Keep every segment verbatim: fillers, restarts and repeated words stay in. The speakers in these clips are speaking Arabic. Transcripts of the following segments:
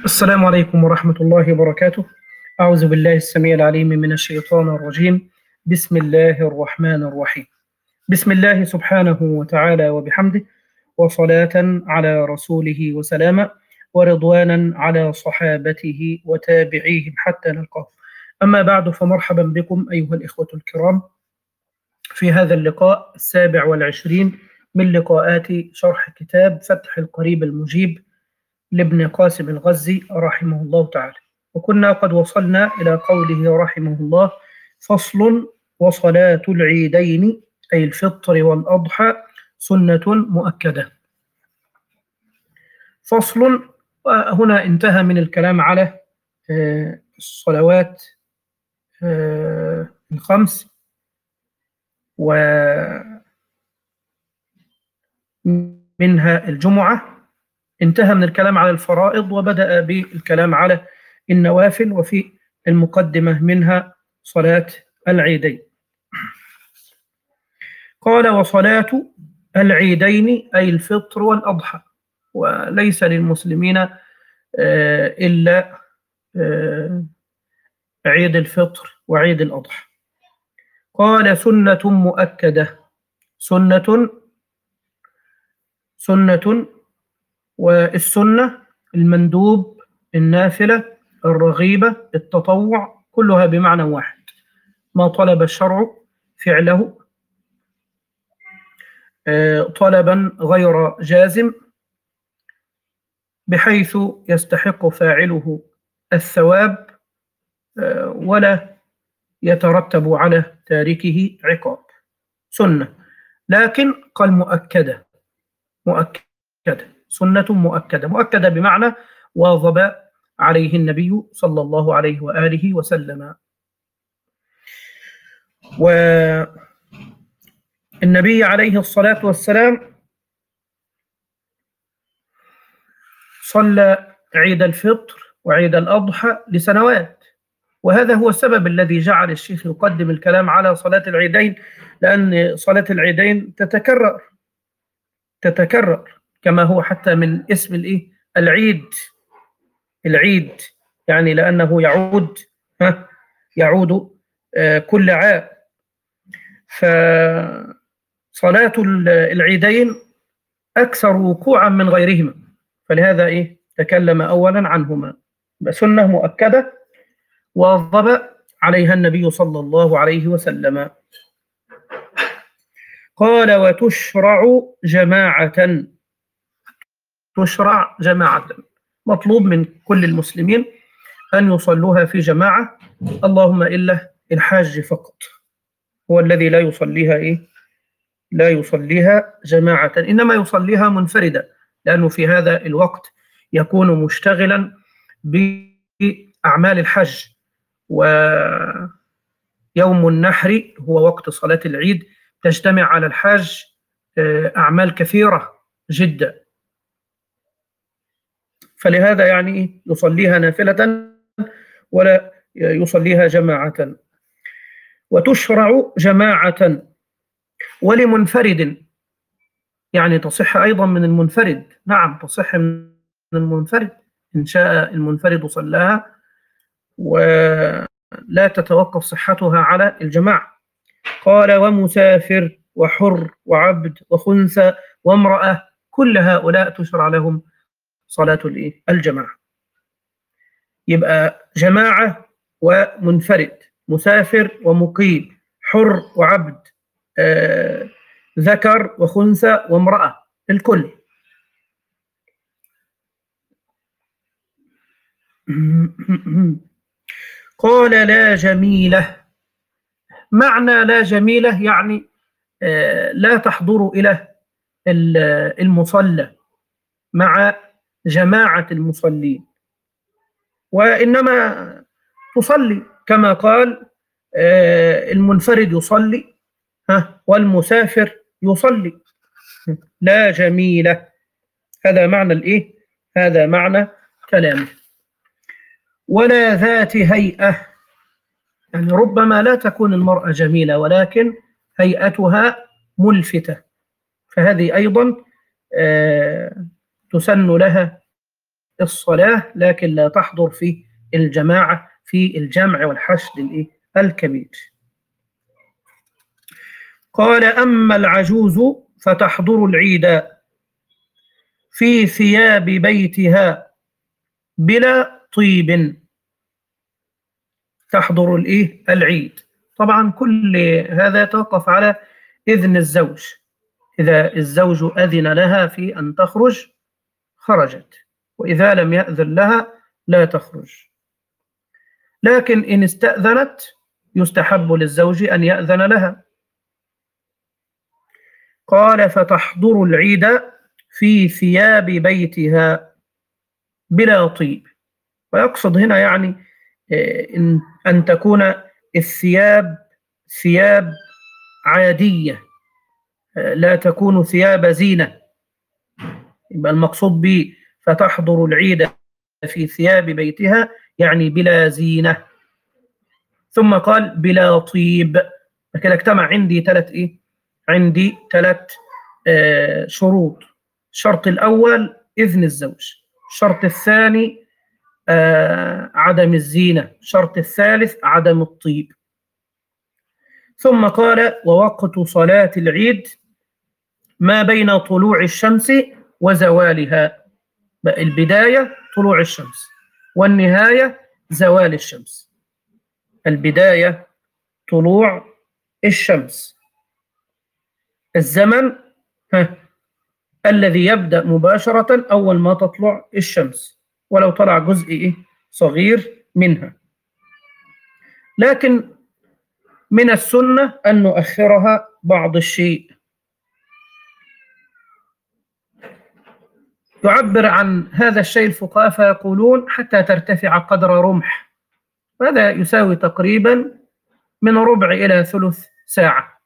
السلام عليكم ورحمة الله وبركاته. أعوذ بالله السميع العليم من الشيطان الرجيم. بسم الله الرحمن الرحيم. بسم الله سبحانه وتعالى وبحمده، وصلاة على رسوله وسلاما، ورضوانا على صحابته وتابعيهم حتى نلقاه. أما بعد، فمرحبا بكم أيها الإخوة الكرام في هذا اللقاء السابع والعشرين من لقاءات شرح كتاب فتح القريب المجيب لابن قاسم الغزي رحمه الله تعالى. وكنا قد وصلنا إلى قوله رحمه الله: فصل: وصلاة العيدين أي الفطر والأضحى سنة مؤكدة. فصل. هنا انتهى من الكلام على الصلوات الخمس ومنها الجمعة. انتهى من الكلام على الفرائض وبدأ بالكلام على النوافل، وفي المقدمة منها صلاة العيدين. قال: وصلاة العيدين أي الفطر والأضحى، وليس للمسلمين إلا عيد الفطر وعيد الأضحى. قال: سنة مؤكدة. سنة سنة والسنة المندوب، النافلة، الرغيبة، التطوع، كلها بمعنى واحد، ما طلب الشرع فعله طلبا غير جازم بحيث يستحق فاعله الثواب ولا يترتب على تاركه عقاب. سنة، لكن قال مؤكدة. مؤكدة، سنة مؤكدة. مؤكدة بمعنى واظب عليه النبي صلى الله عليه وآله وسلم. والنبي عليه الصلاة والسلام صلى عيد الفطر وعيد الأضحى لسنوات، وهذا هو السبب الذي جعل الشيخ يقدم الكلام على صلاة العيدين، لأن صلاة العيدين تتكرر تتكرر كما هو حتى من اسم الإيه؟ العيد. العيد يعني لأنه يعود ها يعود آه كل عام. فصلاة العيدين أكثر وقوعا من غيرهما، فلهذا إيه تكلم أولا عنهما. سنة مؤكدة واظب عليها النبي صلى الله عليه وسلم. قال: وتشرع جماعة. تشرع جماعة، مطلوب من كل المسلمين أن يصلوها في جماعة، اللهم إلا الحاج فقط هو الذي لا يصليها إيه؟ لا يصليها جماعة، إنما يصليها منفردة، لأنه في هذا الوقت يكون مشتغلا بأعمال الحج، ويوم النحر هو وقت صلاة العيد، تجتمع على الحاج أعمال كثيرة جدا، فلهذا يعني يصليها نافلة ولا يصليها جماعة. وتشرع جماعة ولمنفرد، يعني تصح أيضا من المنفرد. نعم تصح من المنفرد، إن شاء المنفرد صلاها ولا تتوقف صحتها على الجماعة. قال: ومسافر وحر وعبد وخنثى وامرأة، كل هؤلاء تشرع لهم صلاة الجماعة. يبقى جماعة ومنفرد، مسافر ومقيم، حر وعبد، آه، ذكر وخنثى وامرأة، الكل. قال: لا جميلة. معنى لا جميلة يعني آه لا تحضر إلى المصلى مع جماعة المصلين، وإنما تصلي كما قال آه المنفرد يصلي ها والمسافر يصلي. لا جميلة، هذا معنى الإيه؟ هذا معنى كلامه. ولا ذات هيئة، يعني ربما لا تكون المرأة جميلة ولكن هيئتها ملفتة، فهذه أيضا آه تسن لها الصلاة لكن لا تحضر في الجماعة في الجمع والحشد الكبير. قال: أما العجوز فتحضر العيد في ثياب بيتها بلا طيب. تحضر الإيه؟ العيد. طبعا كل هذا يتوقف على إذن الزوج. إذا الزوج أذن لها في أن تخرج خرجت، وإذا لم يأذن لها لا تخرج. لكن إن استأذنت يستحب للزوج أن يأذن لها. قال: فتحضر العيد في ثياب بيتها بلا طيب. ويقصد هنا يعني إن أن تكون الثياب ثياب عادية، لا تكون ثياب زينة. يبقى المقصود به فتحضر العيد في ثياب بيتها يعني بلا زينة. ثم قال بلا طيب. كده اجتمع عندي ثلاث إيه؟ عندي ثلاث آه شروط. الشرط الأول إذن الزوج، الشرط الثاني آه عدم الزينة، الشرط الثالث عدم الطيب. ثم قال: ووقت صلاة العيد ما بين طلوع الشمس وزوالها. البداية طلوع الشمس والنهاية زوال الشمس. البداية طلوع الشمس، الزمن ها الذي يبدأ مباشرة أول ما تطلع الشمس، ولو طلع جزء إيه؟ صغير منها. لكن من السنة أن نؤخرها بعض الشيء. يعبر عن هذا الشيء الفقهاء فيقولون حتى ترتفع قدر رمح، وهذا يساوي تقريبا من ربع إلى ثلث ساعة.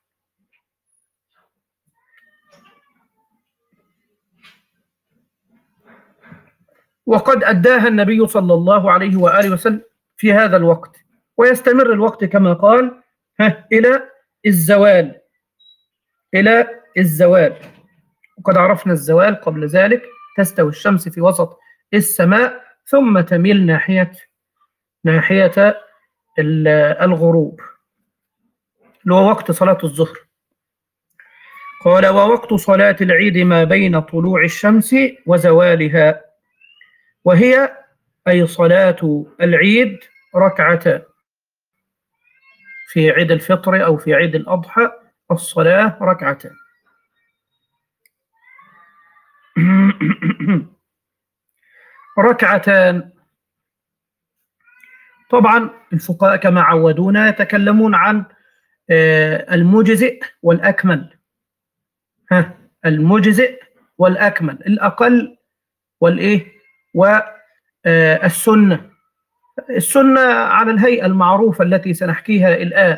وقد أداها النبي صلى الله عليه وآله وسلم في هذا الوقت، ويستمر الوقت كما قال إلى الزوال إلى الزوال. وقد عرفنا الزوال قبل ذلك، تستوي الشمس في وسط السماء ثم تميل ناحية ناحية الغروب، اللي هو وقت صلاة الظهر. قال: ووقت صلاة العيد ما بين طلوع الشمس وزوالها، وهي أي صلاة العيد ركعتان. في عيد الفطر أو في عيد الأضحى الصلاة ركعتان. ركعتان. طبعا الفقهاء كما عودونا يتكلمون عن المجزئ والأكمل. ها المجزئ والأكمل، الأقل والإيه والسنة. السنة على الهيئة المعروفة التي سنحكيها الآن،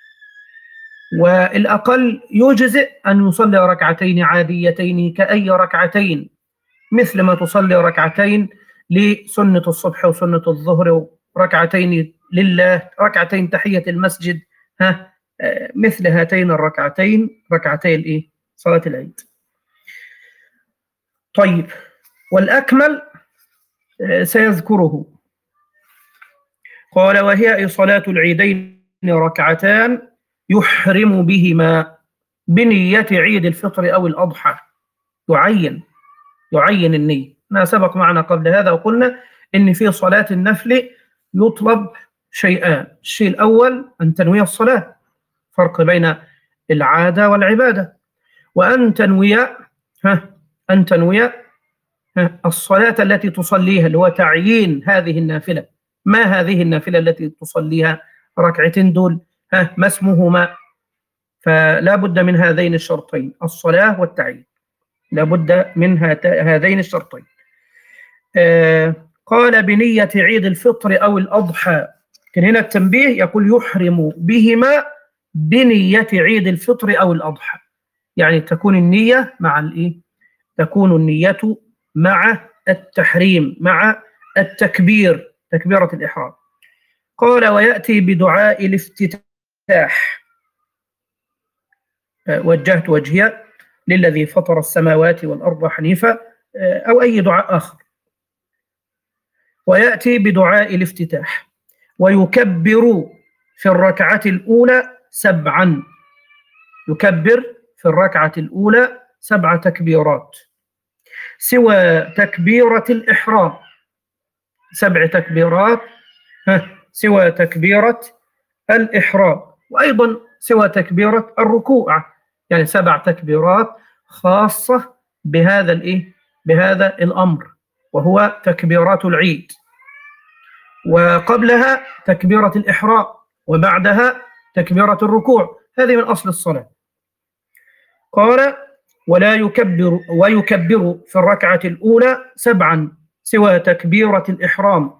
والأقل يجزئ أن يصلي ركعتين عاديتين كأي ركعتين، مثل ما تصلي ركعتين لسنة الصبح وسنة الظهر، وركعتين لله، ركعتين تحية المسجد، ها مثل هاتين الركعتين ركعتي الإيه؟ صلاة العيد. طيب، والأكمل سيذكره. قال: وهي صلاة العيدين ركعتان يحرم بهما بنية عيد الفطر أو الأضحى. يعين يعين النية. ما سبق معنا قبل هذا وقلنا إن في صلاة النفل يطلب شيئان. الشيء الأول أن تنوي الصلاة، فرق بين العادة والعبادة، وأن تنوي ها أن تنوي ها الصلاة التي تصليها، اللي هو تعيين هذه النافلة. ما هذه النافلة التي تصليها؟ ركعتين دول ها ما اسمهما؟ فلا بد من هذين الشرطين، الصلاة والتعيين، لا بد من هذين الشرطين. آه قال: بنية عيد الفطر أو الأضحى. كان هنا التنبيه يقول يحرم بهما بنية عيد الفطر أو الأضحى، يعني تكون النية مع الإيه؟ تكون النية مع التحريم، مع التكبير، تكبيرة الإحرام. قال: ويأتي بدعاء الافتتاح. آه وجهت وجهي للذي فطر السماوات والأرض حنيفا، أو أي دعاء آخر. ويأتي بدعاء الافتتاح، ويكبر في الركعة الأولى سبعا، يكبر في الركعة الأولى سبع تكبيرات سوى تكبيرة الإحرام، سبع تكبيرات سوى تكبيرة الإحرام، وأيضا سوى تكبيرة الركوع، يعني سبع تكبيرات خاصة بهذا الإيه؟ بهذا الأمر، وهو تكبيرات العيد، وقبلها تكبيرة الإحرام، وبعدها تكبيرة الركوع. هذه من أصل الصلاة. قال: ولا يكبر ويكبر في الركعة الأولى سبعا سوى تكبيرة الإحرام.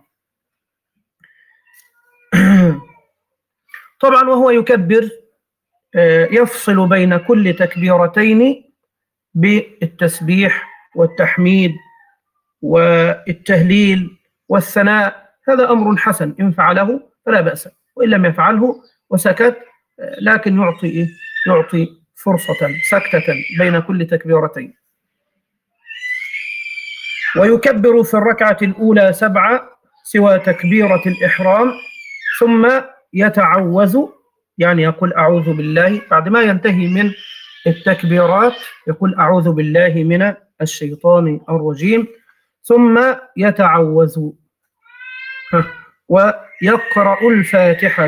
طبعا وهو يكبر يفصل بين كل تكبيرتين بالتسبيح والتحميد والتهليل والثناء. هذا أمر حسن، إن فعله فلا بأس، وإن لم يفعله وسكت لكن يعطي إيه؟ يعطي فرصة سكتة بين كل تكبيرتين. ويكبر في الركعة الأولى سبعة سوى تكبيرة الإحرام، ثم يتعوذ، يعني يقول أعوذ بالله بعد ما ينتهي من التكبيرات، يقول أعوذ بالله من الشيطان الرجيم، ثم يتعوذ ويقرأ الفاتحة،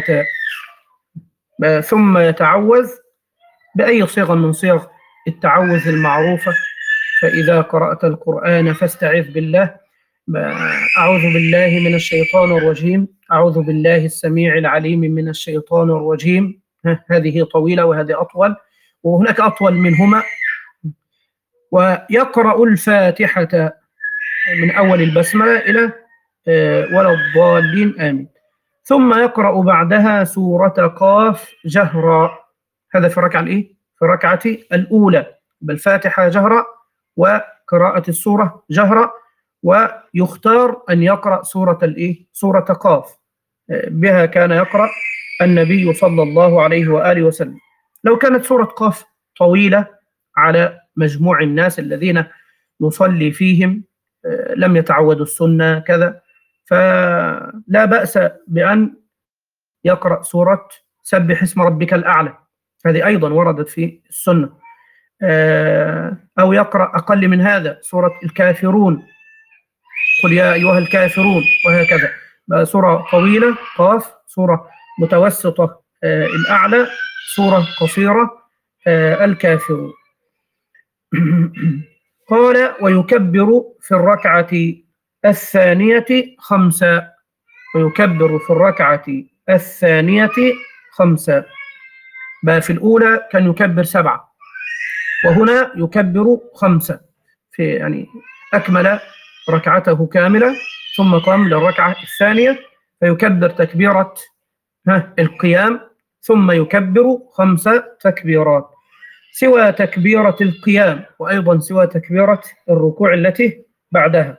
ثم يتعوذ بأي صيغة من صيغ التعوذ المعروفة. فإذا قرأت القرآن فاستعذ بالله، أعوذ بالله من الشيطان الرجيم، أعوذ بالله السميع العليم من الشيطان الرجيم. هذه طويلة وهذه أطول، وهناك أطول منهما. ويقرأ الفاتحة من أول البسملة إلى ولا الضالين آمين، ثم يقرأ بعدها سورة قاف جهرا. هذا في الركعة الإيه؟ في الركعة الأولى، بالفاتحة جهرا وقراءة السورة جهرا، ويختار أن يقرأ سورة الإيه؟ سورة قاف، بها كان يقرأ النبي صلى الله عليه وآله وسلم. لو كانت سورة قاف طويلة على مجموع الناس الذين نصلي فيهم لم يتعودوا السنة كذا، فلا بأس بأن يقرأ سورة سبح اسم ربك الأعلى، هذه أيضا وردت في السنة، أو يقرأ أقل من هذا سورة الكافرون، قل يا أيها الكافرون، وهكذا. سورة طويلة قاف، سورة متوسطة الأعلى، سورة قصيرة الكافرون. قال: ويكبر في الركعة الثانية خمسة، ويكبر في الركعة الثانية خمسة. بقى في الأولى كان يكبر سبعة، وهنا يكبر خمسة، في يعني أكمل ركعته كاملة ثم قام للركعة الثانية فيكبر تكبيرة القيام، ثم يكبر خمسة تكبيرات سوى تكبيرة القيام، وأيضا سوى تكبيرة الركوع التي بعدها.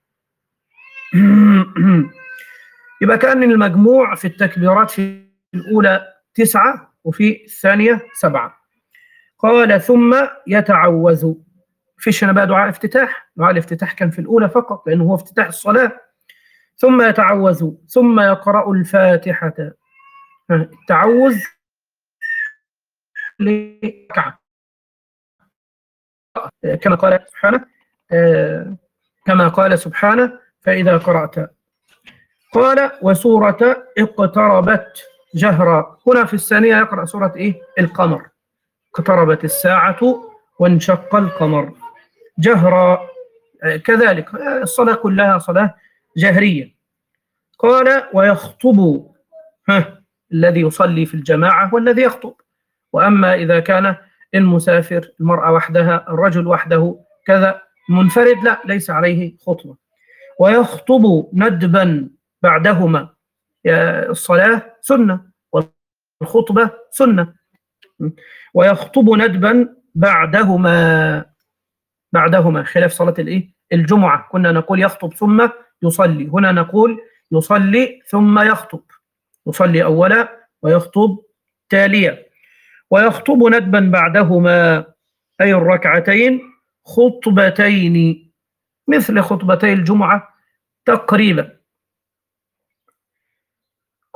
يبقى كأن المجموع في التكبيرات في الأولى تسعة وفي الثانية سبعة. قال: ثم يتعوذ. فيش هنا بقى دعاء افتتاح، دعاء الافتتاح كان في الأولى فقط لأنه هو افتتاح الصلاة. ثم يتعوذ ثم يقرأ الفاتحة. التعوذ لركعة كما قال سبحانه، كما قال سبحانه: فإذا قرأت. قال: وسورة اقتربت جهرا. هنا في الثانية يقرأ سورة إيه؟ القمر، اقتربت الساعة وانشق القمر جهرا. كذلك الصلاة كلها صلاة جهرية. قال: ويخطب. ها الذي يصلي في الجماعة والذي يخطب. وأما إذا كان المسافر، المرأة وحدها، الرجل وحده كذا منفرد، لا ليس عليه خطبة. ويخطب ندبا بعدهما. الصلاة سنة والخطبة سنة. ويخطب ندبا بعدهما، بعدهما خلاف صلاة الإيه؟ الجمعة، كنا نقول يخطب ثم يصلي، هنا نقول يصلي ثم يخطب، يصلي أولا ويخطب تاليا. ويخطب ندبا بعدهما، أي الركعتين خطبتين مثل خطبتي الجمعة تقريبا،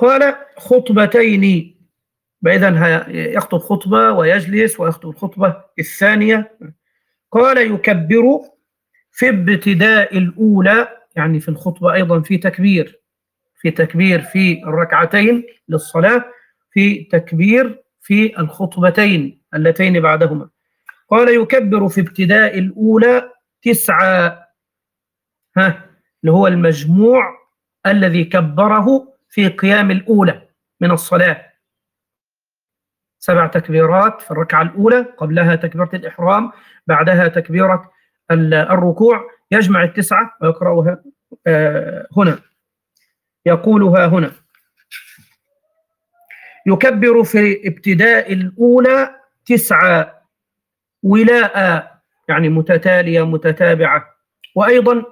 قال خطبتين، فإذا يخطب خطبة ويجلس ويخطب الخطبة الثانية. قال يكبر في ابتداء الأولى، يعني في الخطبة أيضا في تكبير، في تكبير في الركعتين للصلاة، في تكبير في الخطبتين اللتين بعدهما. قال يكبر في ابتداء الأولى تسعة، ها اللي هو المجموع الذي كبره في قيام الأولى من الصلاة، سبع تكبيرات في الركعة الأولى، قبلها تكبيرة الإحرام، بعدها تكبيرة الركوع، يجمع التسعة ويقرأها هنا، يقولها هنا. يكبر في ابتداء الأولى تسعة ولاء، يعني متتالية متتابعة، وأيضا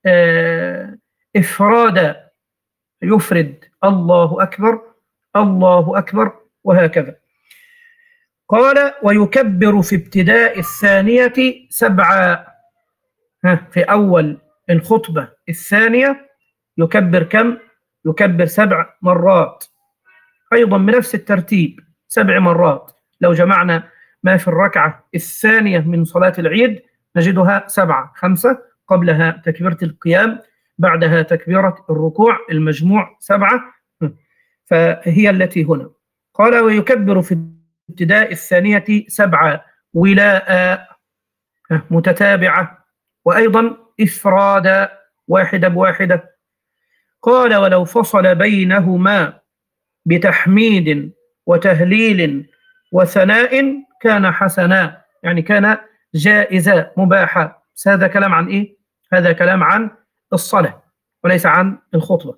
إفراد، يفرد الله أكبر الله أكبر وهكذا. قال ويكبر في ابتداء الثانية سبعة، في أول الخطبة الثانية يكبر كم؟ يكبر سبع مرات، أيضا بنفس الترتيب سبع مرات. لو جمعنا ما في الركعة الثانية من صلاة العيد نجدها سبعة، خمسة، قبلها تكبيرة القيام، بعدها تكبيرة الركوع، المجموع سبعة، فهي التي هنا. قال ويكبر في ابتداء الثانية سبعة ولاء متتابعة، وأيضا إفرادا واحدة بواحدة. قال ولو فصل بينهما بتحميد وتهليل وثناء كان حسنا، يعني كان جائزة مباحة. هذا كلام عن إيه؟ هذا كلام عن الصلاة وليس عن الخطبة.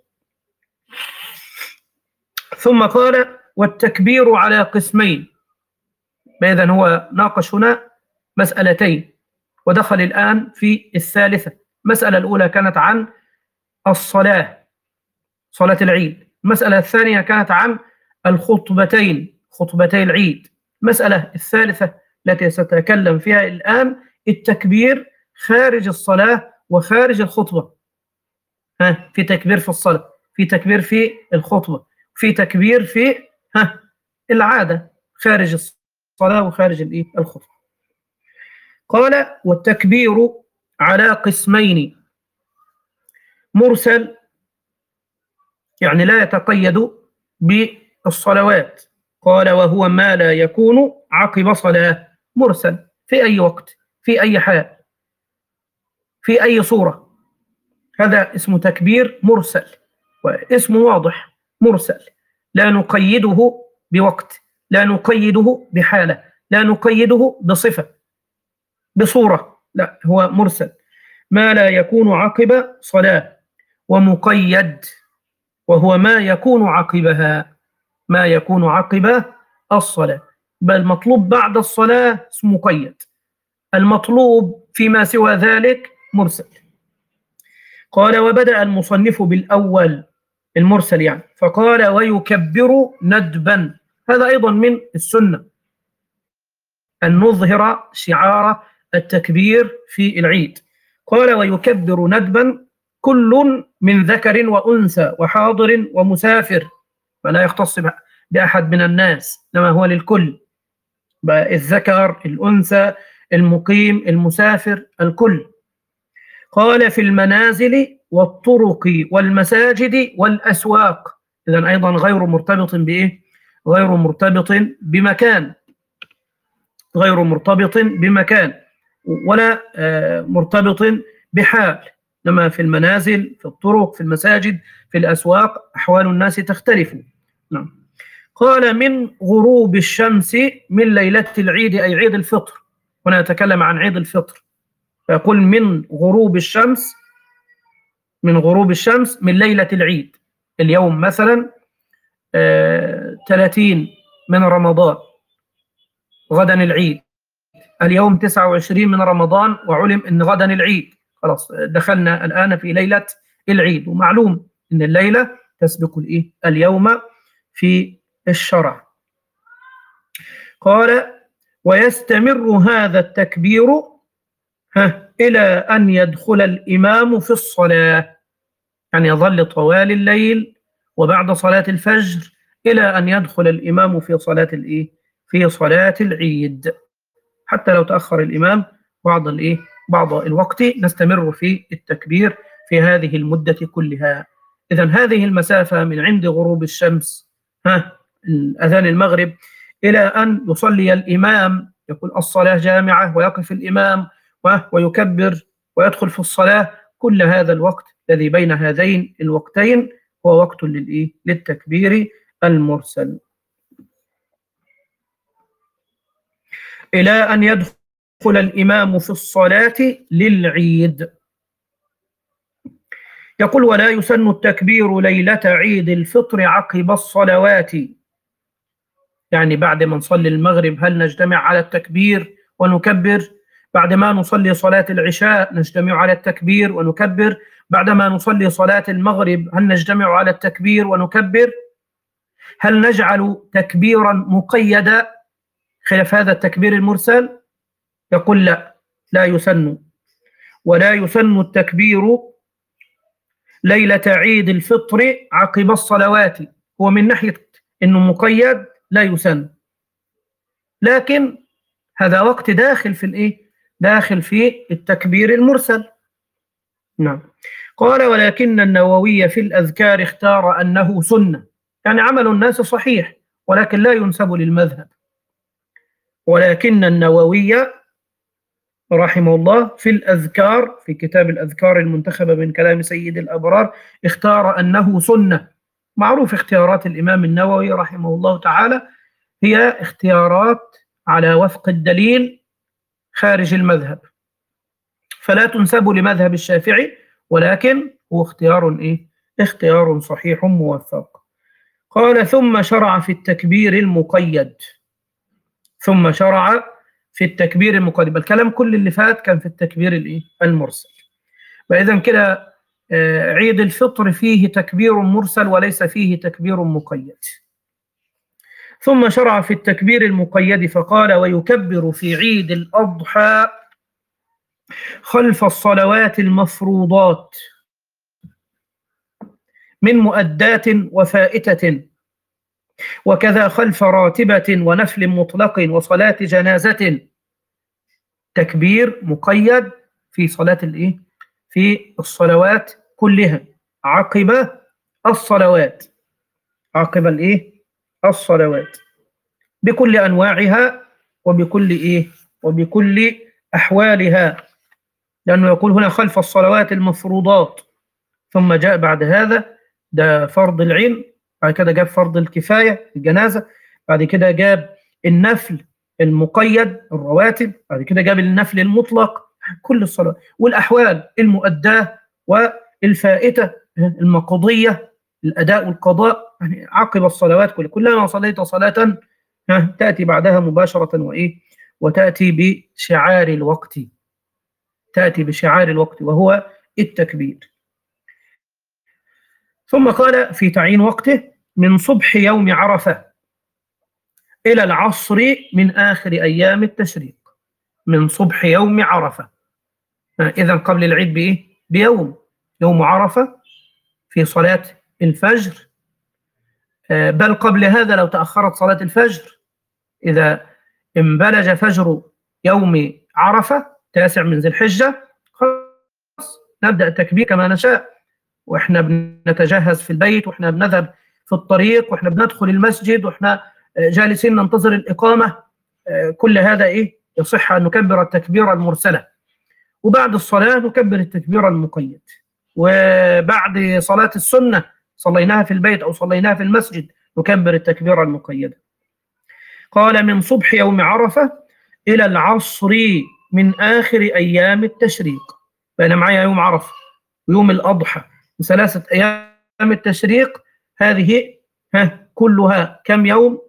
ثم قال والتكبير على قسمين، إذن هو ناقش هنا مسألتين ودخل الآن في الثالثة. المسألة الأولى كانت عن الصلاة، صلاة العيد. المسألة الثانية كانت عن الخطبتين، خطبتي العيد. المسألة الثالثة التي سأتكلم فيها الآن التكبير خارج الصلاة وخارج الخطبة. ها في تكبير في الصلاة، في تكبير في الخطبة، في تكبير في ها العادة خارج الصلاة وخارج الايه الخطبة. قال والتكبير على قسمين، مرسل يعني لا يتقيد بالصلوات. قال وهو ما لا يكون عقب صلاة، مرسل في أي وقت في أي حال في أي صورة، هذا اسمه تكبير مرسل، واسمه واضح مرسل، لا نقيده بوقت، لا نقيده بحالة، لا نقيده بصفة بصورة، لا هو مرسل ما لا يكون عقب صلاة. ومقيد وهو ما يكون عقبها، ما يكون عقب الصلاة، بل مطلوب بعد الصلاة اسمه مقيد، المطلوب فيما سوى ذلك مرسل. قال وبدأ المصنف بالأول المرسل يعني، فقال ويكبر ندبا، هذا أيضا من السنة أن نظهر شعار التكبير في العيد. قال ويكبر ندبا كل من ذكر وأنثى وحاضر ومسافر، فلا يختص بأحد من الناس، إنما هو للكل، الذكر الأنثى المقيم المسافر الكل. قال في المنازل والطرق والمساجد والأسواق، إذن أيضا غير مرتبط بإيه؟ غير مرتبط بمكان، غير مرتبط بمكان ولا مرتبط بحال، لما في المنازل في الطرق في المساجد في الأسواق أحوال الناس تختلف. نعم. قال من غروب الشمس من ليلة العيد، أي عيد الفطر، هنا نتكلم عن عيد الفطر، فيقول من غروب الشمس، من غروب الشمس من ليلة العيد، اليوم مثلا آه ثلاثين من رمضان، غدا العيد، اليوم تسعة وعشرين من رمضان وعلم أن غدا العيد، خلاص دخلنا الآن في ليلة العيد، ومعلوم أن الليلة تسبق الإيه؟ اليوم في الشرع. قال ويستمر هذا التكبير إلى أن يدخل الإمام في الصلاة، يعني يظل طوال الليل وبعد صلاة الفجر إلى أن يدخل الإمام في صلاة الإيه؟ في صلاة العيد. حتى لو تأخر الإمام بعض الإيه؟ بعض الوقت نستمر في التكبير في هذه المدة كلها. إذن هذه المسافة من عند غروب الشمس ها أذان المغرب إلى أن يصلي الإمام، يقول الصلاة جامعة، ويقف الإمام ويكبر ويدخل في الصلاة، كل هذا الوقت الذي بين هذين الوقتين هو وقت للإيه؟ للتكبير المرسل. إلى أن يدخل الإمام في الصلاة للعيد. يقول ولا يسن التكبير ليلة عيد الفطر عقب الصلوات. يعني بعد ما نصلي المغرب هل نجتمع على التكبير ونكبر؟ بعد ما نصلي صلاة العشاء نجتمع على التكبير ونكبر؟ بعد ما نصلي صلاة المغرب هل نجتمع على التكبير ونكبر؟ هل نجعل تكبيرا مقيدا خلاف هذا التكبير المرسل؟ يقول لا، لا يسن. ولا يسن التكبير ليلة عيد الفطر عقب الصلوات. هو من ناحية أنه مقيد لا يسن، لكن هذا وقت داخل في الإيه؟ داخل في التكبير المرسل. نعم. قال ولكن النووي في الأذكار اختار أنه سنة، يعني عمل الناس صحيح ولكن لا ينسب للمذهب. ولكن النووي رحمه الله في الأذكار، في كتاب الأذكار المنتخبة من كلام سيد الأبرار، اختار أنه سنة. معروف اختيارات الإمام النووي رحمه الله تعالى هي اختيارات على وفق الدليل خارج المذهب، فلا تنسب لمذهب الشافعي، ولكن هو اختيار إيه؟ اختيار صحيح موفق. قال ثم شرع في التكبير المقيد. ثم شرع في التكبير المقيد. الكلام كل اللي فات كان في التكبير الإيه؟ المرسل. فإذا كده عيد الفطر فيه تكبير مرسل وليس فيه تكبير مقيد. ثم شرع في التكبير المقيد فقال ويكبر في عيد الأضحى خلف الصلوات المفروضات من مؤدات وفائتة، وكذا خلف راتبة ونفل مطلق وصلاة جنازة. تكبير مقيد في صلاة الإيه؟ في الصلوات كلها عقب الصلوات، عقب الإيه؟ الصلوات بكل أنواعها وبكل إيه؟ وبكل أحوالها، لأنه يقول هنا خلف الصلوات المفروضات، ثم جاء بعد هذا ده فرض العين، بعد كده جاب فرض الكفاية الجنازة، بعد كده جاب النفل المقيد الرواتب، بعد كده جاب النفل المطلق كل الصلاة، والأحوال المؤداة والفائتة المقضية الأداء والقضاء، يعني عقب الصلوات كل كلما صليت صلاة تأتي بعدها مباشرة وإيه؟ وتأتي بشعار الوقت، تأتي بشعار الوقت وهو التكبير. ثم قال في تعيين وقته من صبح يوم عرفة إلى العصر من آخر أيام التشريق. من صبح يوم عرفة، إذن قبل العيد بإيه؟ بيوم، يوم عرفة في صلاة الفجر، بل قبل هذا لو تأخرت صلاة الفجر، إذا انبلج فجر يوم عرفة تاسع من ذي الحجة خلاص نبدأ التكبير كما نشاء، وإحنا بنتجهز في البيت، وإحنا بنذهب في الطريق، وإحنا بندخل المسجد، وإحنا جالسين ننتظر الإقامة، كل هذا إيه؟ يصح أن نكبر التكبير المرسلة، وبعد الصلاة نكبر التكبير المقيد، وبعد صلاة السنة صليناها في البيت أو صليناها في المسجد نكبر التكبير المقيد. قال من صبح يوم عرفة إلى العصر من آخر أيام التشريق. فأنا معايا يوم عرفة ويوم الأضحى وثلاثة أيام التشريق، هذه ها كلها كم يوم؟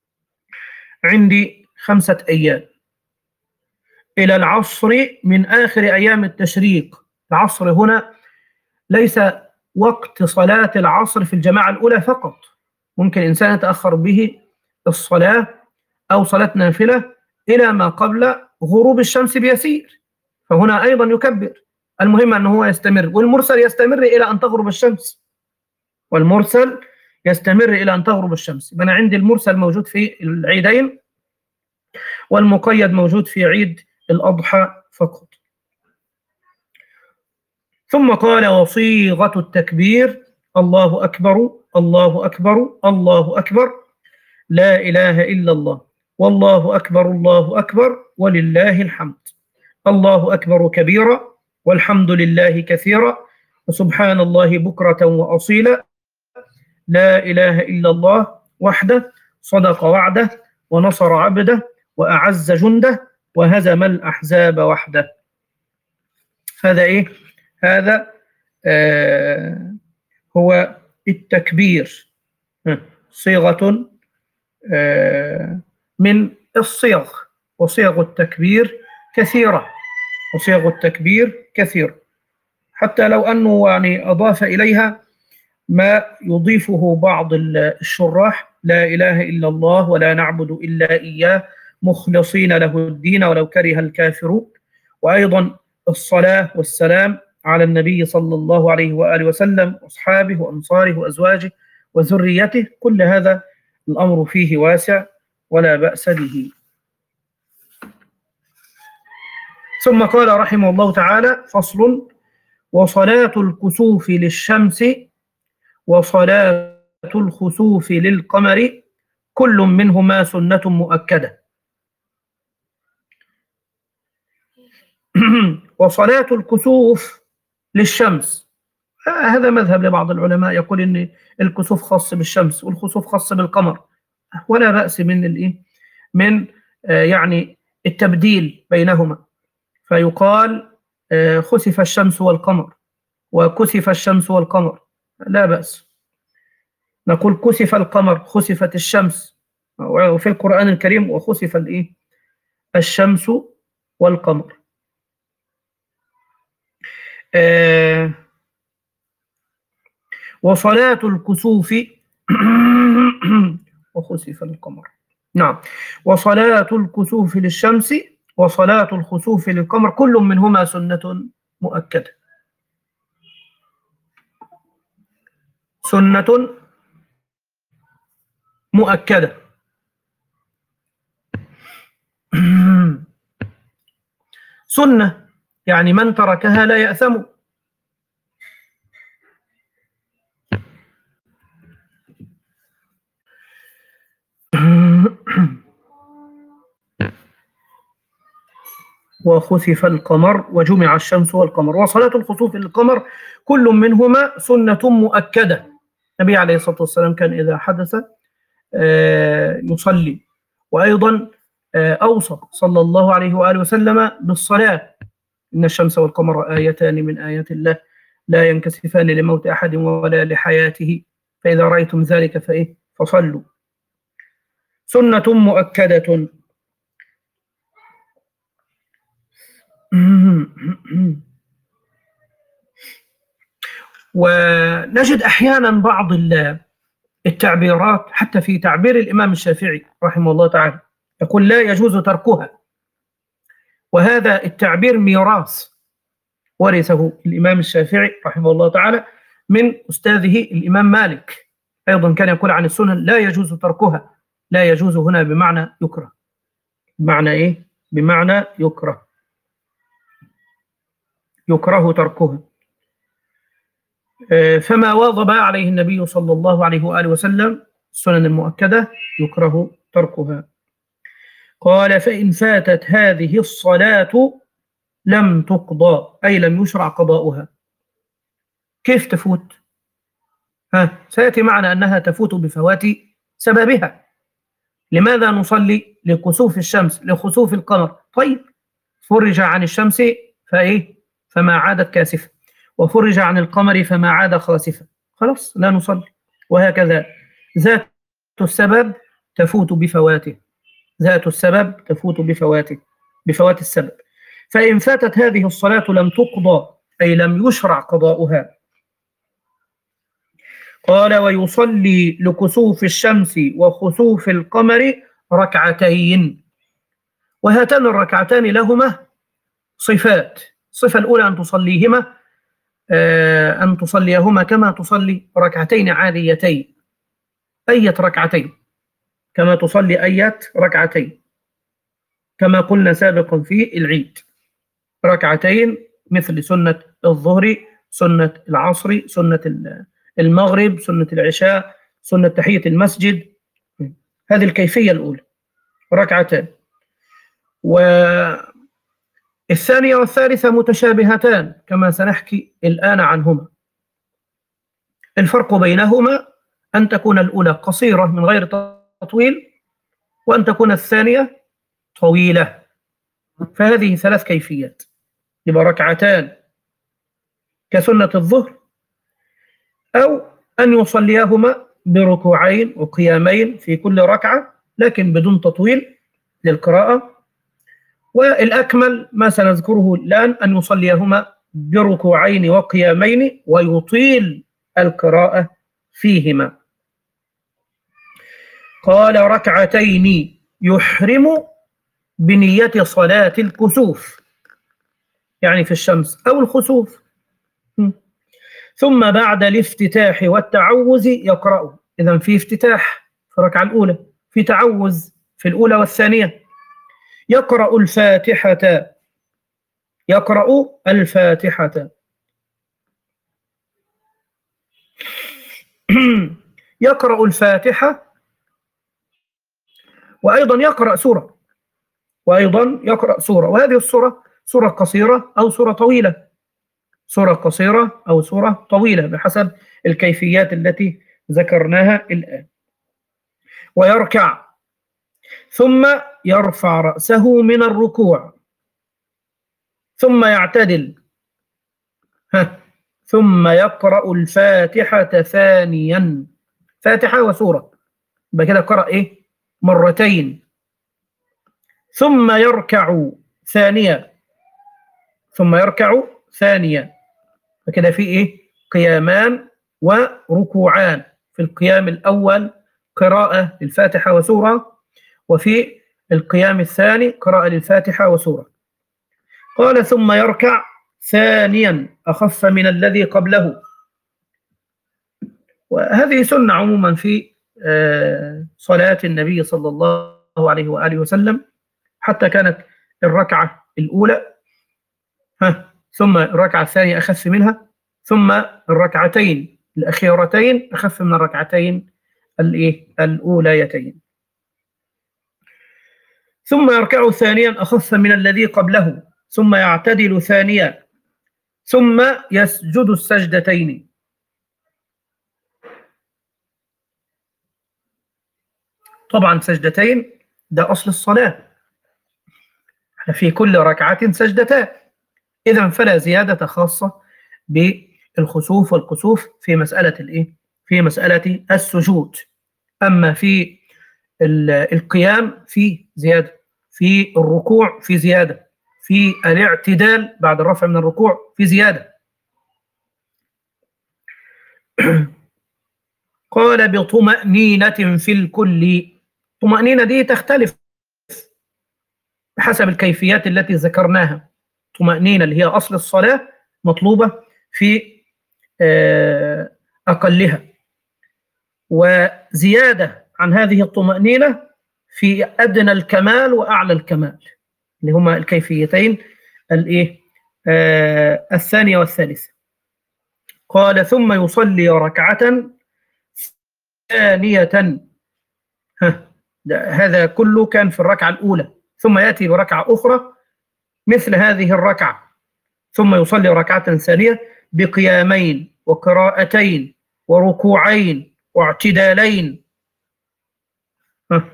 عندي خمسة أيام. إلى العصر من آخر أيام التشريق. العصر هنا ليس وقت صلاة العصر في الجماعة الأولى فقط، ممكن إنسان يتأخر به الصلاة أو صلاة نافلة إلى ما قبل غروب الشمس بيسير، فهنا أيضا يكبر. المهم أنه هو يستمر، والمرسل يستمر إلى أن تغرب الشمس. والمرسل يستمر إلى أن تغرب الشمس. أنا عندي المرسل موجود في العيدين، والمقيد موجود في عيد الأضحى فقط. ثم قال: وصيغة التكبير الله أكبر الله أكبر الله أكبر لا إله إلا الله والله أكبر الله أكبر ولله الحمد، الله أكبر كبيرا والحمد لله كثيرا وسبحان الله بكرة وأصيلا، لا إله إلا الله وحده صدق وعده ونصر عبده وأعز جنده وهزم الأحزاب وحده. هذا إيه؟ هذا آه هو التكبير، صيغة آه من الصيغ، وصيغ التكبير كثيرة، وصيغ التكبير كثيرة، حتى لو أنه يعني أضاف إليها ما يضيفه بعض الشراح: لا إله إلا الله ولا نعبد إلا إياه مخلصين له الدين ولو كره الكافرون، وأيضا الصلاة والسلام على النبي صلى الله عليه وآله وسلم وأصحابه وأنصاره وأزواجه وذريته. كل هذا الأمر فيه واسع ولا بأس به. ثم قال رحمه الله تعالى: فصل: وصلاة الكسوف للشمس وصلاة الخسوف للقمر كل منهما سنة مؤكدة. وصلاة الكسوف للشمس، هذا مذهب لبعض العلماء يقول إن الكسوف خاص بالشمس والخسوف خاص بالقمر، ولا بأس من الإيه من آه يعني التبديل بينهما، فيقال آه خسف الشمس والقمر وكسف الشمس والقمر، لا بأس. نقول كسف القمر خسفت الشمس، وفي القرآن الكريم وخسف الإيه الشمس والقمر. آه وصلاة الكسوف وخسف القمر، نعم، وصلاة الكسوف للشمس وصلاة الخسوف للقمر كل منهما سنة مؤكدة، سنة مؤكدة. سنة يعني من تركها لا يأثم. وخسف القمر وجمع الشمس والقمر. وصلاة الخسوف للقمر كل منهما سنة مؤكدة. النبي عليه الصلاة والسلام كان إذا حدث يصلي، وأيضا أوصى صلى الله عليه وآله وسلم بالصلاة: إن الشمس والقمر آيتان من آيات الله لا ينكسفان لموت أحد ولا لحياته فإذا رأيتم ذلك فإيه فصلوا. سنة مؤكدة. ونجد أحيانا بعض التعبيرات حتى في تعبير الإمام الشافعي رحمه الله تعالى يقول: لا يجوز تركها، وهذا التعبير ميراث ورثه الإمام الشافعي رحمه الله تعالى من أستاذه الإمام مالك، أيضا كان يقول عن السنن: لا يجوز تركها. لا يجوز هنا بمعنى يكره. بمعنى إيه؟ بمعنى يكره، يكره تركها. فما واظب عليه النبي صلى الله عليه وآله وسلم السنن المؤكدة يكره تركها. قال: فإن فاتت هذه الصلاة لم تقضى، أي لم يشرع قضاؤها. كيف تفوت؟ ها سيأتي معنا أنها تفوت بفوات سببها. لماذا نصلي؟ لكسوف الشمس لخسوف القمر، طيب فرج عن الشمس فإيه فما عادت كاسفة، وفرج عن القمر فما عاد خاسفا، خلاص لا نصلي. وهكذا ذات السبب تفوت بفواته، ذات السبب تفوت بفواته بفوات السبب. فإن فاتت هذه الصلاة لم تقضى، أي لم يشرع قضاؤها. قال: ويصلي لكسوف الشمس وخسوف القمر ركعتين. وهاتان الركعتان لهما صفات. الصفة الأولى أن تصليهما آه أن تصليهما كما تصلي ركعتين عاديتين، أية ركعتين، كما تصلي أية ركعتين، كما قلنا سابقا في العيد، ركعتين مثل سنة الظهر، سنة العصر، سنة المغرب، سنة العشاء، سنة تحية المسجد. هذه الكيفية الأولى، ركعتان. والثانية والثالثة متشابهتان كما سنحكي الآن عنهما. الفرق بينهما أن تكون الأولى قصيرة من غير تطويل، وأن تكون الثانية طويلة. فهذه ثلاث كيفيات، يبقى ركعتان كسنة الظهر، أو أن يصليهما بركوعين وقيامين في كل ركعة لكن بدون تطويل للقراءة. والأكمل ما سنذكره الآن أن يصليهما بركوعين وقيامين ويطيل القراءة فيهما. قال ركعتين يحرم بنية صلاة الكسوف، يعني في الشمس أو الخسوف، ثم بعد الافتتاح والتعوذ يقرأ. إذن في افتتاح في الركعة الأولى، في تعوذ في الأولى والثانية. يقرأ الفاتحة، يقرأ الفاتحة يقرأ الفاتحة، وأيضا يقرأ سورة، وأيضا يقرأ سورة، وهذه السورة سورة قصيرة أو سورة طويلة، سورة قصيرة أو سورة طويلة بحسب الكيفيات التي ذكرناها الآن. ويركع ثم يرفع رأسه من الركوع ثم يعتدل، ها. ثم يقرأ الفاتحة ثانيا، فاتحة وسورة، يبقى كده قرأ إيه؟ مرتين. ثم يركع ثانية، ثم يركع ثانية، فكده في إيه؟ قيامان وركوعان. في القيام الأول قراءة للفاتحة وسورة، وفي القيام الثاني قراءة للفاتحة وسورة. قال ثم يركع ثانيا أخف من الذي قبله. وهذه سنة عموما في صلاة النبي صلى الله عليه وآله وسلم، حتى كانت الركعة الأولى ها ثم الركعة الثانية أخف منها، ثم الركعتين الأخيرتين أخف من الركعتين الإيه الأوليتين. ثم يركع ثانيا أخف من الذي قبله، ثم يعتدل ثانيا، ثم يسجد السجدتين. طبعا سجدتين ده أصل الصلاة، في كل ركعة سجدتان، إذن فلا زيادة خاصة بالخسوف والكسوف في مسألة الإيه؟ في مسألة السجود. أما في القيام في زيادة، في الركوع في زيادة، في الاعتدال بعد الرفع من الركوع في زيادة. قال بطمأنينة في الكل. طمأنينة دي تختلف بحسب الكيفيات التي ذكرناها. طمأنينة اللي هي أصل الصلاة مطلوبة في أقلها، وزيادة عن هذه الطمأنينة في أدنى الكمال وأعلى الكمال، اللي هما الكيفيتين الإيه آه الثانية والثالثة. قال ثم يصلي ركعة ثانية، ها هذا كله كان في الركعة الأولى، ثم يأتي بركعة أخرى مثل هذه الركعة، ثم يصلي ركعة ثانية بقيامين وقراءتين وركوعين واعتدالين. ها.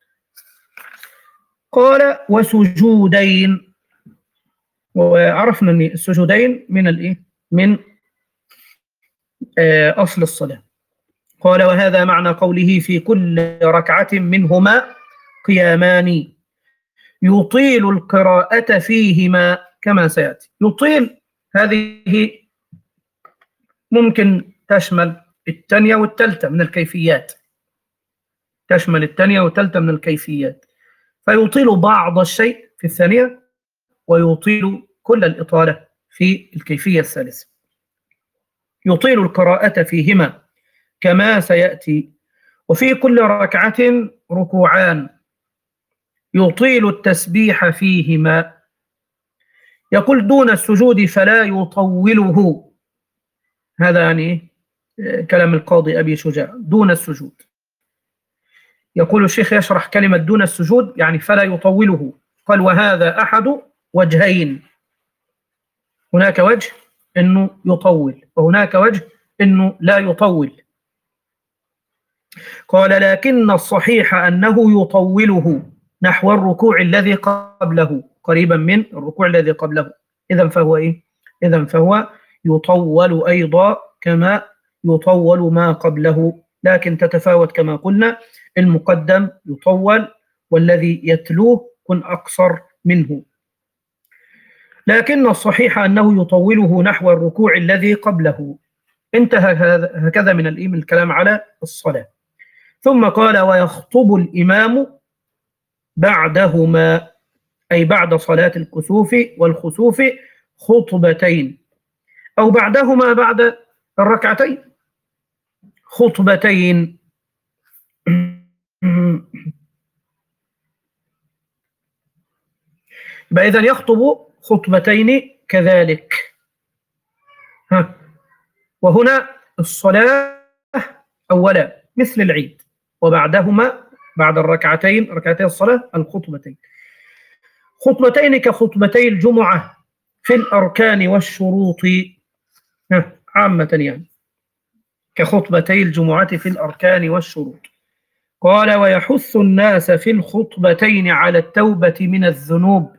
قال وسجودين، وعرفنا ان السجودين من الايه من آه اصل الصلاه. قال وهذا معنى قوله في كل ركعه منهما قيامان يطيل القراءه فيهما كما سياتي. يطيل هذه ممكن تشمل الثانيه والثالثه من الكيفيات، تشمل الثانيه والثالثه من الكيفيات، فيطيل بعض الشيء في الثانية ويطيل كل الإطالة في الكيفية الثالثة. يطيل القراءة فيهما كما سيأتي. وفي كل ركعة ركوعان يطيل التسبيح فيهما. يقول دون السجود فلا يطوله. هذا يعني كلام القاضي أبي شجاع، دون السجود. يقول الشيخ يشرح كلمة دون السجود يعني فلا يطوله. قال وهذا أحد وجهين، هناك وجه أنه يطول وهناك وجه أنه لا يطول. قال لكن الصحيح أنه يطوله نحو الركوع الذي قبله، قريبا من الركوع الذي قبله. إذن فهو إيه؟ إذن فهو يطول أيضا كما يطول ما قبله، لكن تتفاوت كما قلنا، المقدم يطول والذي يتلوه يكون أقصر منه. لكن الصحيح أنه يطوله نحو الركوع الذي قبله. انتهى هكذا من الكلام على الصلاة. ثم قال ويخطب الإمام بعدهما، أي بعد صلاة الكسوف والخسوف خطبتين، أو بعدهما بعد الركعتين خطبتين. يبقى إذن يخطب خطبتين كذلك. ها. وهنا الصلاة أولا مثل العيد، وبعدهما بعد الركعتين ركعتي الصلاة الخطبتين. خطبتين كخطبتي الجمعة في الأركان والشروط، عامة يعني كخطبتي الجمعة في الأركان والشروط. قال ويحث الناس في الخطبتين على التوبة من الذنوب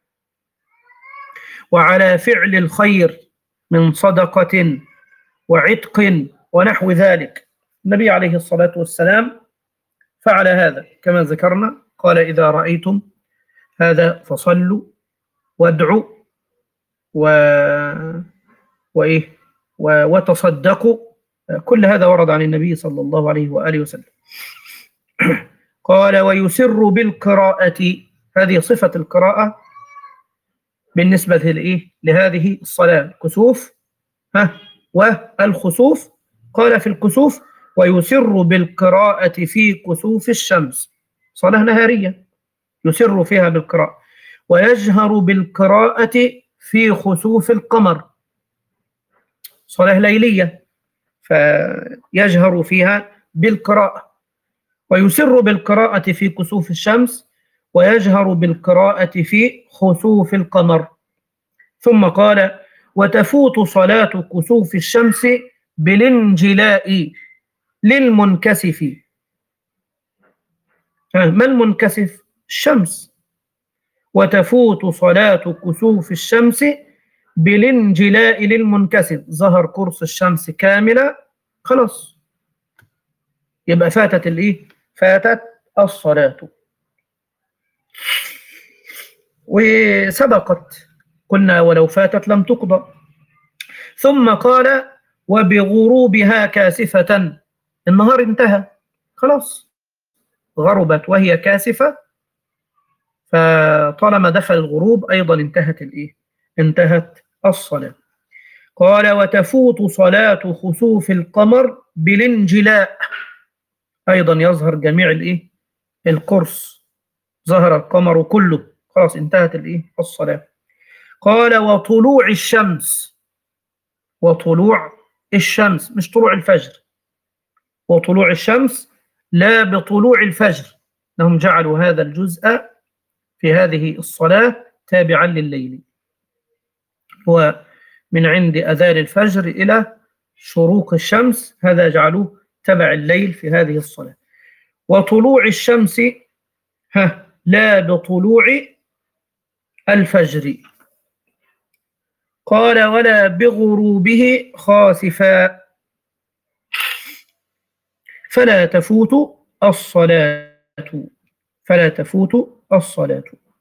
وعلى فعل الخير من صدقة وعتق ونحو ذلك. النبي عليه الصلاة والسلام فعل هذا كما ذكرنا، قال إذا رأيتم هذا فصلوا وادعوا و... وإيه و... وتصدقوا. كل هذا ورد عن النبي صلى الله عليه وآله وسلم. قال ويسر بالقراءة، هذه صفة القراءة بالنسبة لإيه؟ لهذه الصلاة كسوف ها والخسوف. قال في الكسوف ويسر بالقراءة في كسوف الشمس، صلاة نهارية يسر فيها بالقراءة. ويجهر بالقراءة في خسوف القمر، صلاة ليلية فيجهر فيها بالقراءة. ويسر بالقراءة في كسوف الشمس ويجهر بالقراءة في خسوف القمر. ثم قال وتفوت صلاة كسوف الشمس بالانجلاء للمنكسف. ما المنكسف؟ الشمس. وتفوت صلاة كسوف الشمس بالانجلاء للمنكسف، ظهر قرص الشمس كاملة خلاص، يبقى فاتت الايه؟ فاتت الصلاة. وسبقت قلنا ولو فاتت لم تقضى. ثم قال وبغروبها كاسفة، النهار انتهى خلاص، غربت وهي كاسفة، فطالما دخل الغروب أيضا انتهت الإيه؟ انتهت الصلاة. قال وتفوت صلاة خسوف القمر بالانجلاء، أيضا يظهر جميع الإيه؟ القرص، ظهر القمر كله خلاص انتهت الإيه؟ الصلاة. قال وطلوع الشمس، وطلوع الشمس مش طلوع الفجر، وطلوع الشمس لا بطلوع الفجر، لهم جعلوا هذا الجزء في هذه الصلاة تابعا لليل، هو من عند أذان الفجر إلى شروق الشمس، هذا جعلوه تبع الليل في هذه الصلاة. وطلوع الشمس ها لا بطلوع الفجر. قال ولا بغروبه خاسفا فلا تفوت الصلاة، فلا تفوت الصلاة.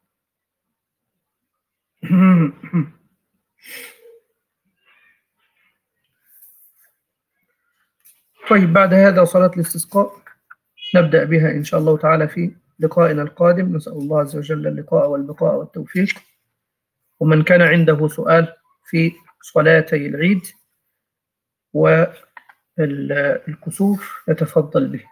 طيب بعد هذا صلاة الاستسقاء نبدأ بها إن شاء الله تعالى في لقائنا القادم. نسأل الله عز وجل اللقاء والبقاء والتوفيق. ومن كان عنده سؤال في صلاتي العيد والكسوف يتفضل به.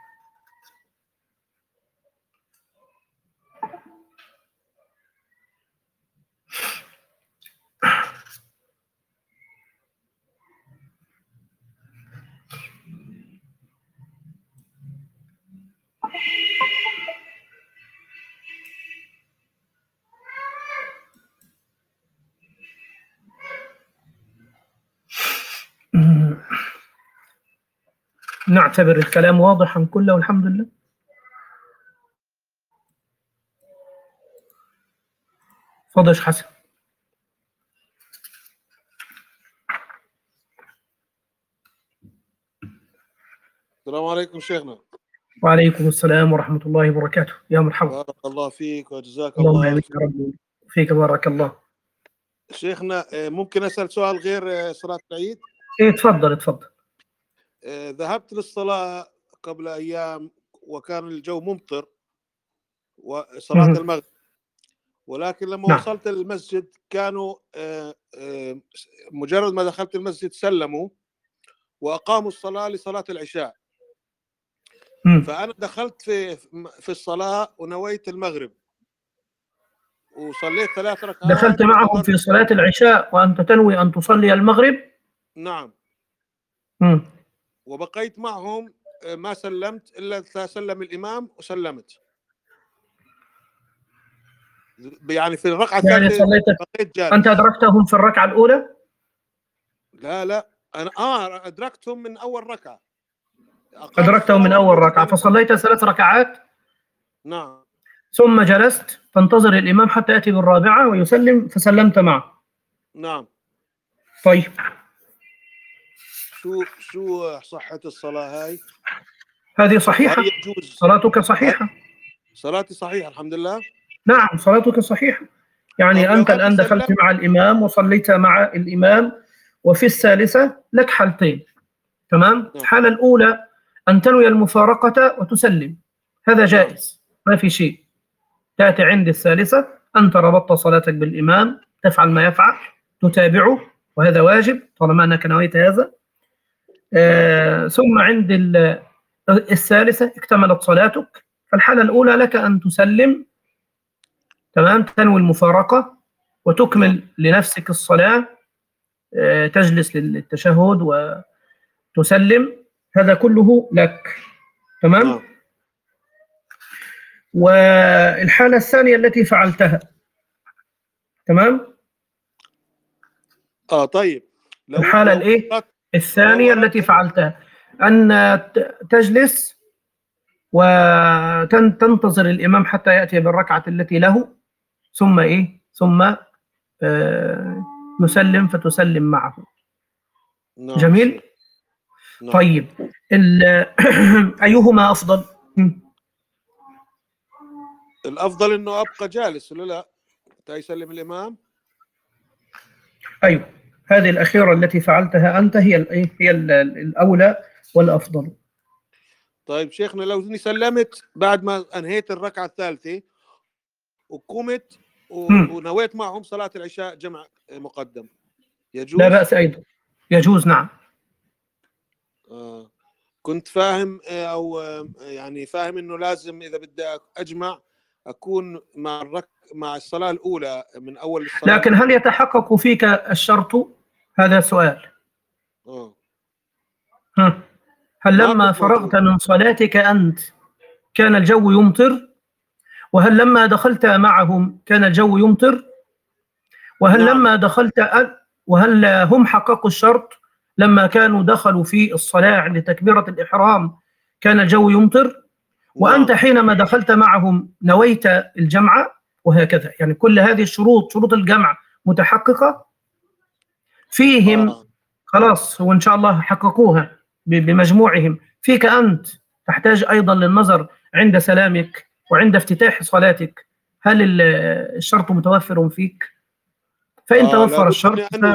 نعتبر الكلام واضحا كله والحمد لله. تفضل يا حسن. السلام عليكم شيخنا. وعليكم السلام ورحمة الله وبركاته. يا مرحبا. بارك الله فيك وجزاك اللهم الله آمين يا رب. فيك بارك الله. شيخنا ممكن أسأل سؤال غير صلاة العيد؟ إيه تفضل تفضل. ذهبت للصلاة قبل أيام وكان الجو ممطر وصلاة مم. المغرب، ولكن لما نعم. وصلت المسجد كانوا مجرد ما دخلت المسجد سلموا وأقاموا الصلاة لصلاة العشاء. مم. فأنا دخلت في في الصلاة ونويت المغرب وصليت ثلاث ركعات. دخلت معهم في صلاة العشاء وأنت تنوي أن تصلي المغرب؟ نعم. مم. وبقيت معهم ما سلمت إلا سلم الإمام وسلمت، يعني في الركعة يعني الثالثة صليت بقيت جالس. أنت أدركتهم في الركعة الأولى؟ لا لا أنا آه أدركتهم من أول ركعة. أدركتهم من أول ركعة فصليت ثلاث ركعات. نعم. ثم جلست تنتظر الإمام حتى يأتي بالرابعة ويسلم فسلمت معه. نعم. طيب شو شو صحة الصلاة هاي؟ هذه صحيحة. يجوز صلاتك صحيحة. صلاتي صحيحة الحمد لله. نعم صلاتك صحيحة. يعني أنت الآن دخلت مع الإمام وصليت مع الإمام وفي الثالثة لك حالتين. تمام. الحالة الأولى أن تنوي المفارقة وتسلم، هذا جائز ما في شيء. تأتي عند الثالثة أنت ربطت صلاتك بالإمام، تفعل ما يفعل، تتابعه وهذا واجب طالما أنك نويت هذا. آه ثم عند الثالثة اكتملت صلاتك. فالحالة الأولى لك أن تسلم، تمام، تنوي المفارقة وتكمل لنفسك الصلاة، آه تجلس للتشهد وتسلم، هذا كله لك. تمام. نعم. والحالة الثانية التي فعلتها، تمام. اه طيب. لو الحالة الايه الثانية التي فعلتها أن تجلس وتنتظر الإمام حتى يأتي بالركعة التي له، ثم ايه ثم آه نسلم فتسلم معه. نعم. جميل. نعم. طيب أيهما أفضل؟ الأفضل إنه أبقى جالس ولا لا؟ حتى يسلم الإمام. أيوه هذه الأخيرة التي فعلتها أنت هي الإيه هي الأولى والأفضل. طيب شيخنا لو اني سلمت بعد ما انهيت الركعه الثالثه وقمت ونويت معهم صلاه العشاء جمع مقدم يجوز؟ لا بأس أيضا، يجوز. نعم. آه. كنت فاهم او يعني فاهم انه لازم اذا بدي اجمع اكون مع الرك مع الصلاه الاولى من اول الصلاه. لكن هل يتحقق فيك الشرط؟ هذا سؤال. اه هل لما فرغت من صلاتك أنت كان الجو يمطر؟ وهل لما دخلت معهم كان الجو يمطر؟ وهل نعم. لما دخلت أن وهل هم حققوا الشرط لما كانوا دخلوا في الصلاة عند تكبيرة الإحرام كان الجو يمطر؟ نعم. وأنت حينما دخلت معهم نويت الجمع وهكذا. يعني كل هذه الشروط شروط الجمع متحققة فيهم. آه. خلاص وإن شاء الله حققوها بمجموعهم. فيك أنت تحتاج أيضا للنظر عند سلامك وعند افتتاح صلاتك هل الشرط متوفر فيك؟ فإن آه توفر الشرط ف...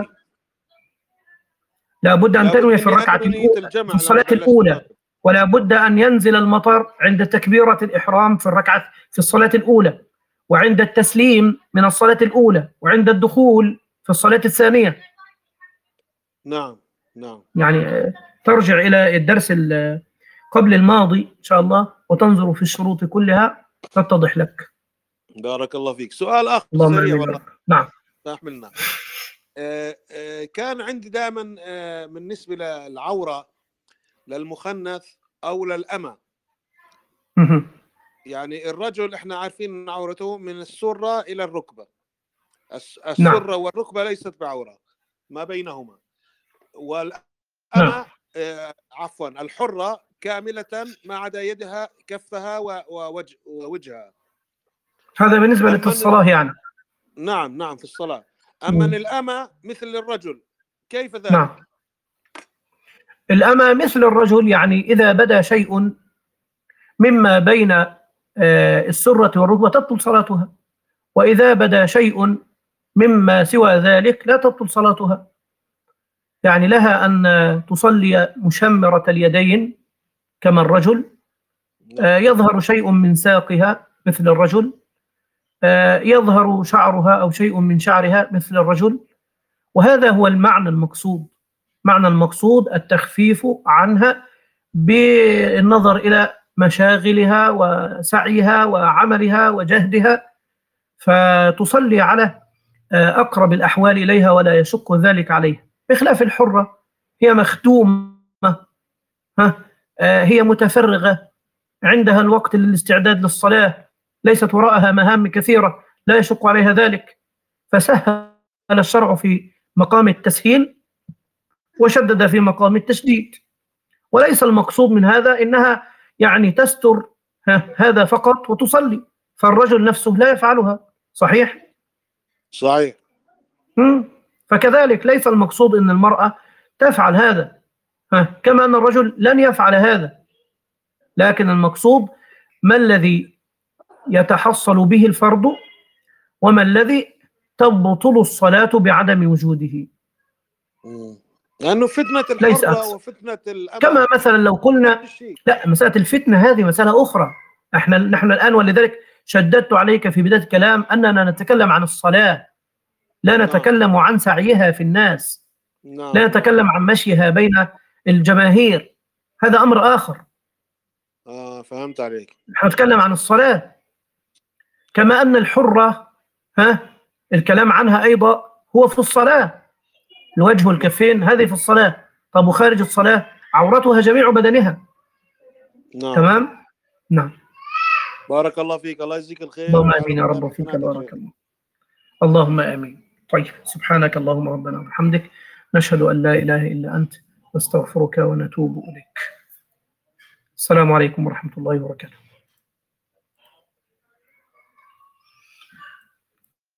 لا بد أن تنوي في الركعة الأولى في الصلاة الأولى، ولا بد أن ينزل المطر عند تكبيرة الإحرام في الركعة في الصلاة الأولى، وعند التسليم من الصلاة الأولى، وعند الدخول في الصلاة الثانية. نعم نعم. يعني ترجع إلى الدرس قبل الماضي إن شاء الله وتنظر في الشروط كلها تتضح لك. بارك الله فيك. سؤال آخر اللهم سريع آمين. والله. نعم. تحملنا. آه آه كان عندي دائما آه بالنسبة للعورة للمخنث أو للأمة، يعني الرجل احنا عارفين ان عورته من السرة إلى الركبة، السرة نعم. والركبة ليست بعورة، ما بينهما. والأمة نعم. آه عفوا الحرة كاملة ما عدا يدها كفها ووجه ووجهها. هذا بالنسبة للصلاة يعني. نعم نعم في الصلاة. أما الأمة مثل الرجل كيف ذلك؟ نعم. الأمة مثل الرجل، يعني إذا بدا شيء مما بين السرة والركبة تبطل صلاتها، وإذا بدا شيء مما سوى ذلك لا تبطل صلاتها. يعني لها أن تصلي مشمرة اليدين كما الرجل، يظهر شيء من ساقها مثل الرجل، يظهر شعرها أو شيء من شعرها مثل الرجل. وهذا هو المعنى المقصود. معنى المقصود التخفيف عنها بالنظر إلى مشاغلها وسعيها وعملها وجهدها، فتصلي على أقرب الأحوال إليها ولا يشق ذلك عليها، بخلاف الحرة هي مختومة، هي متفرغة، عندها الوقت للاستعداد للصلاة، ليست وراءها مهام كثيرة لا يشق عليها ذلك، فسهل الشرع في مقام التسهيل وشدد في مقام التشديد. وليس المقصود من هذا إنها يعني تستر هذا فقط وتصلي، فالرجل نفسه لا يفعلها. صحيح؟ صحيح. فكذلك ليس المقصود أن المرأة تفعل هذا، كما أن الرجل لن يفعل هذا، لكن المقصود ما الذي يتحصل به الفرض وما الذي تبطل الصلاة بعدم وجوده. لأنه فتنة الحرة وفتنة الأمة كما مثلا لو قلنا لا، مسألة الفتنة هذه مسألة أخرى. احنا نحن الآن، ولذلك شددت عليك في بداية الكلام أننا نتكلم عن الصلاة، لا نتكلم نعم. عن سعيها في الناس، نعم. لا نتكلم عن مشيها بين الجماهير، هذا أمر آخر. آه فهمت عليك. نحن نتكلم عن الصلاة. كما أن الحرة ها الكلام عنها أيضا هو في الصلاة، الوجه والكفين هذه في الصلاة. طب وخارج الصلاة عورتها جميع بدنها. نعم. تمام. نعم. بارك الله فيك، الله يجزيك الخير. اللهم آمين يا رب وفيك بارك الله. اللهم آمين. طيب، سبحانك اللهم ربنا وبحمدك، نشهد أن لا إله إلا أنت، نستغفرك ونتوب إليك. السلام عليكم ورحمة الله وبركاته.